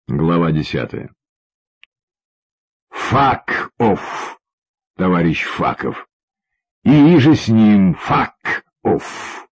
Глава 10. Фак офф, товарищ Факов. И же с ним фак офф.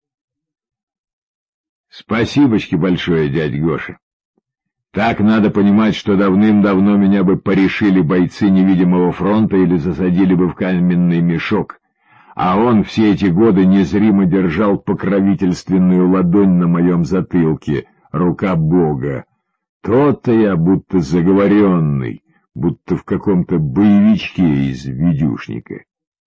Спасибочки большое, дядь Гоша. Так надо понимать, что давным-давно меня бы порешили бойцы невидимого фронта или засадили бы в каменный мешок, а он все эти годы незримо держал покровительственную ладонь на моем затылке, рука Бога. То-то я будто заговоренный, будто в каком-то боевичке из видюшника.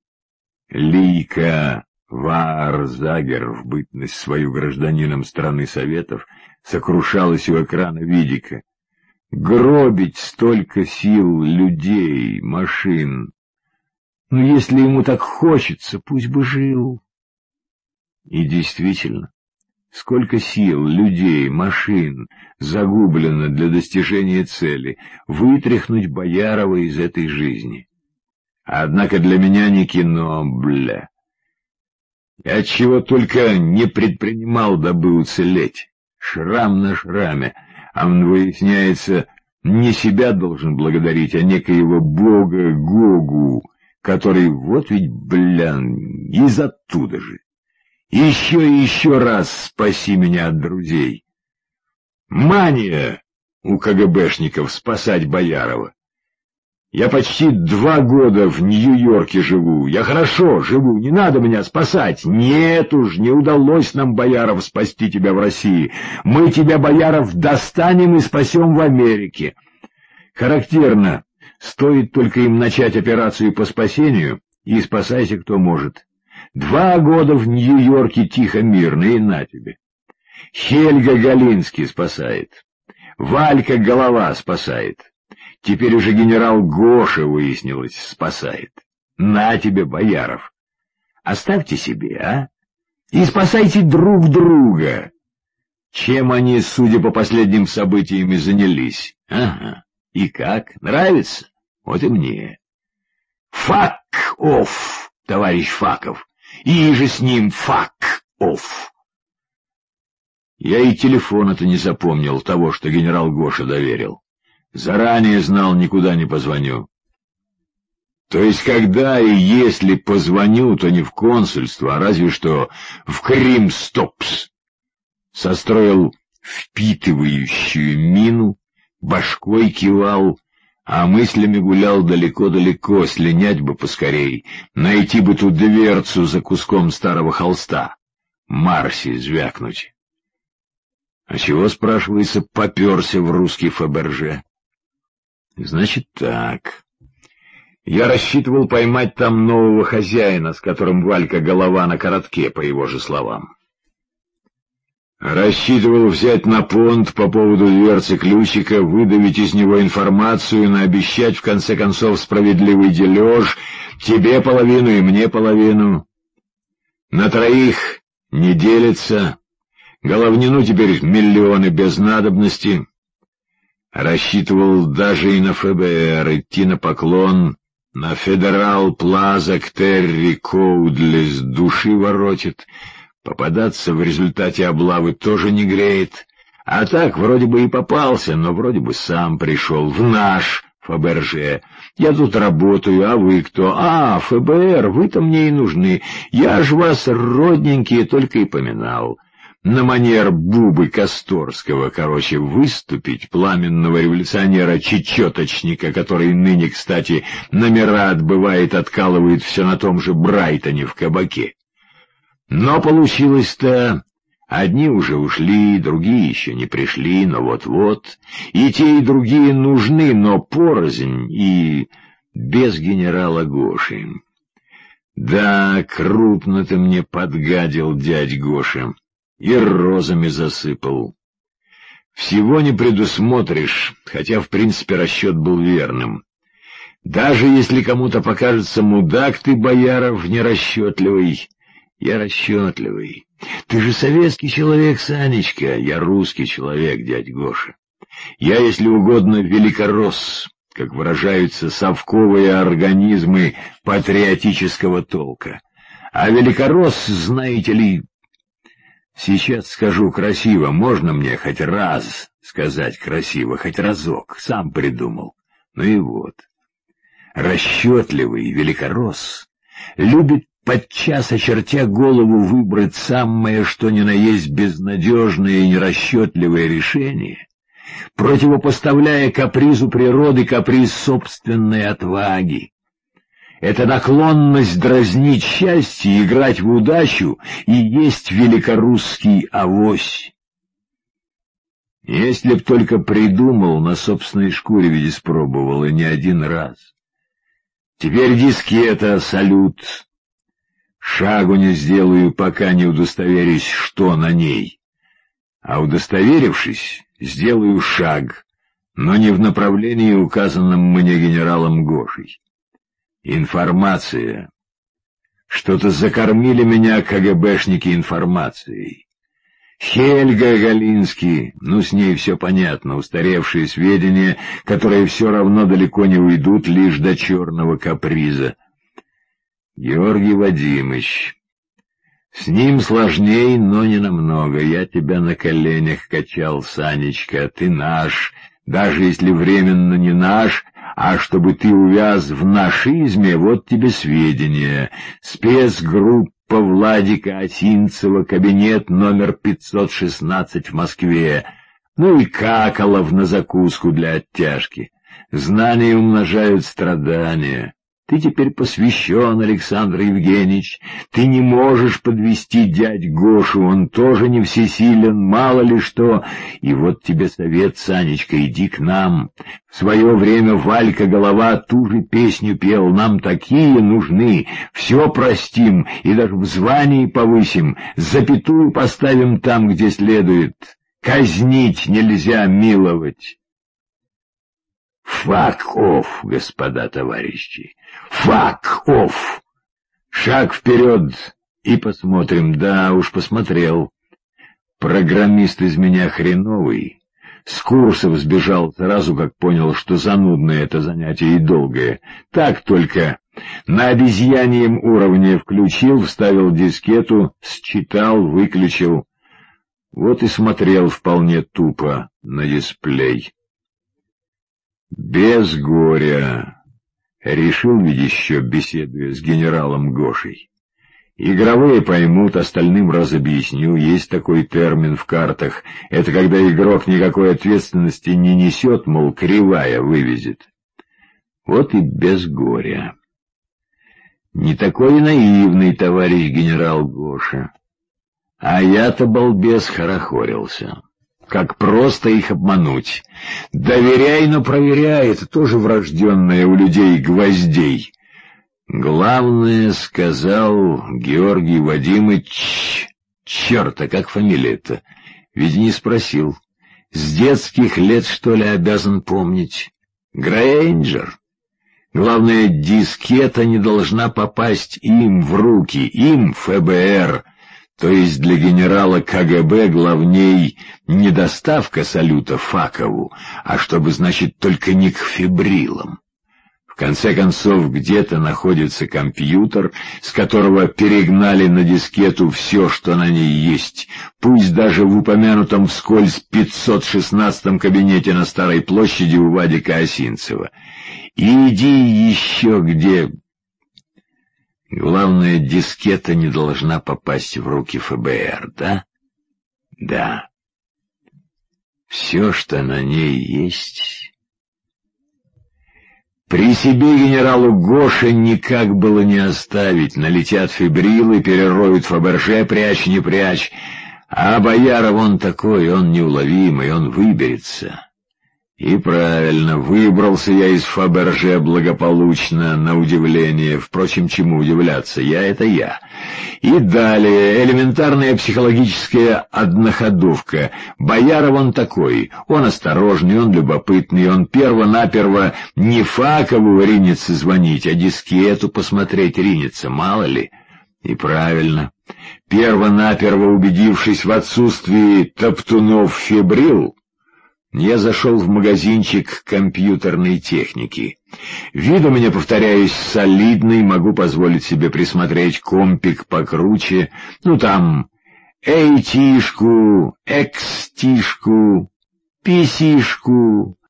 Лийка Ваарзагер в бытность свою гражданином страны Советов сокрушалась у экрана видика. Гробить столько сил, людей, машин. Ну, если ему так хочется, пусть бы жил. И действительно, сколько сил, людей, машин загублено для достижения цели — вытряхнуть Боярова из этой жизни. Однако для меня не кино, бля. Я чего только не предпринимал, дабы уцелеть. Шрам на шраме, а он, выясняется, не себя должен благодарить, а некоего бога Гогу, который вот ведь, бля, из оттуда же. Еще и еще раз спаси меня от друзей. Мания у КГБшников спасать Боярова. Я почти 2 года в Нью-Йорке живу. Я хорошо живу, не надо меня спасать. Нет уж, не удалось нам, Бояров, спасти тебя в России. Мы тебя, Бояров, достанем и спасем в Америке. Характерно, стоит только им начать операцию по спасению, и спасайся кто может. 2 года в Нью-Йорке тихо, мирно, и на тебе. Хельга Галинский спасает. Валька Голова спасает. Теперь уже генерал Гоша, выяснилось, спасает. На тебе, Бояров. Оставьте себе, а? И спасайте друг друга. Чем они, судя по последним событиям, и занялись? Ага. И как? Нравится? Вот и мне. Фак офф, товарищ Факов. И же с ним фак офф. Я и телефона-то не запомнил, того, что генерал Гоша доверил. Заранее знал, никуда не позвоню. То есть, когда и если позвоню, то не в консульство, а разве что в Кримстопс. Состроил впитывающую мину, башкой кивал, а мыслями гулял далеко-далеко, слинять бы поскорей, найти бы ту дверцу за куском старого холста, Марси звякнуть. А чего, спрашивается, попёрся в русский Фаберже? Значит так. Я рассчитывал поймать там нового хозяина, с которым Валька Голова на коротке, по его же словам. Рассчитывал взять на понт по поводу дверцы ключика, выдавить из него информацию, наобещать в конце концов справедливый дележ, тебе половину и мне половину. На 3 не делится, Головнину теперь миллионы без надобности. Рассчитывал даже и на ФБР идти на поклон, на Федерал Плаза к Терри Коудли с души воротит. Попадаться в результате облавы тоже не греет. А так, вроде бы и попался, но вроде бы сам пришел в наш Фаберже. Я тут работаю, а вы кто? А, ФБР, вы-то мне и нужны. Я ж вас, родненькие, только и поминал. На манер Бубы Косторского, короче, выступить, пламенного революционера-чечеточника, который ныне, кстати, номера отбывает, откалывает все на том же Брайтоне в кабаке. Но получилось-то, одни уже ушли, другие еще не пришли, но вот-вот, и те, и другие нужны, но порознь и без генерала Гоши. Да, крупно ты мне подгадил, дядь Гоша. И розами засыпал. Всего не предусмотришь, хотя в принципе расчет был верным. Даже если кому-то покажется мудак ты, Бояров, нерасчетливый, я расчетливый. Ты же советский человек, Санечка, я русский человек, дядь Гоша. Я, если угодно, великоросс, как выражаются совковые организмы патриотического толка. А великоросс, знаете ли... Сейчас скажу красиво, можно мне хоть раз сказать красиво, хоть разок, сам придумал. Ну и вот. Расчетливый великоросс любит подчас, очертя голову, выбрать самое что ни на есть безнадежное и нерасчетливое решение, противопоставляя капризу природы каприз собственной отваги. Эта наклонность дразнить счастье, играть в удачу и есть великорусский авось. Если б только придумал, на собственной шкуре ведь испробовал, и не один раз. Теперь дискета, салют. Шагу не сделаю, пока не удостоверюсь, что на ней. А удостоверившись, сделаю шаг, но не в направлении, указанном мне генералом Гошей. Информация. Что-то закормили меня КГБшники информацией. Хельга Галинский, ну с ней все понятно, устаревшие сведения, которые все равно далеко не уйдут лишь до черного каприза. Георгий Вадимыч. С ним сложней, но не намного. Я тебя на коленях качал, Санечка, ты наш, даже если временно не наш, а чтобы ты увяз в нашизме, вот тебе сведения. Спецгруппа Владика Осинцева, кабинет номер 516 в Москве. Ну и Каколов на закуску для оттяжки. Знания умножают страдания. Ты теперь посвящен, Александр Евгеньевич. Ты не можешь подвести дядь Гошу, он тоже не всесилен, мало ли что. И вот тебе совет, Санечка, иди к нам. В свое время Валька Голова ту же песню пел, нам такие нужны, все простим и даже в звании повысим, запятую поставим там, где следует. Казнить нельзя, миловать. Фак-офф, господа товарищи, фак-офф! Шаг вперед и посмотрим. Да уж, посмотрел. Программист из меня хреновый. С курсов сбежал сразу, как понял, что занудное это занятие и долгое. Так только на обезьяньем уровне включил, вставил дискету, считал, выключил. Вот и смотрел вполне тупо на дисплей. Без горя. Решил ведь еще, беседуя с генералом Гошей. Игровые поймут, остальным разобъясню. Есть такой термин в картах. Это когда игрок никакой ответственности не несет, мол, кривая вывезет. Вот и без горя. Не такой наивный товарищ генерал Гоша. А я-то, балбес, хорохорился. Как просто их обмануть. Доверяй, но проверяй, это тоже врожденное у людей гвоздей. Главное, сказал Георгий Вадимыч... Черт, а как фамилия-то? Ведь не спросил. С детских лет, что ли, обязан помнить? Грейнджер. Главное, дискета не должна попасть им в руки, им, ФБР. То есть для генерала КГБ главней не доставка салюта Факову, а чтобы, значит, только не к фибрилам. В конце концов, где-то находится компьютер, с которого перегнали на дискету все, что на ней есть, пусть даже в упомянутом вскользь 516-м кабинете на Старой площади у Вадика Осинцева. И иди еще где... Главное, дискета не должна попасть в руки ФБР, да? Да. Все, что на ней есть... При себе генералу Гоше никак было не оставить. Налетят фибрилы, перероют Фаберже, прячь, не прячь. А Бояров он такой, он неуловимый, он выберется. И правильно, выбрался я из Фаберже благополучно, на удивление. Впрочем, чему удивляться, я — это я. И далее, элементарная психологическая одноходовка. Бояров он такой, он осторожный, он любопытный, он перво-наперво не Факову ринется звонить, а дискету посмотреть ринется, мало ли. И правильно, перво-наперво убедившись в отсутствии топтунов-фибрил, я зашел в магазинчик компьютерной техники. Вид у меня, повторяюсь, солидный, могу позволить себе присмотреть компик покруче. Ну, там эйтишку, экстишку, писишку,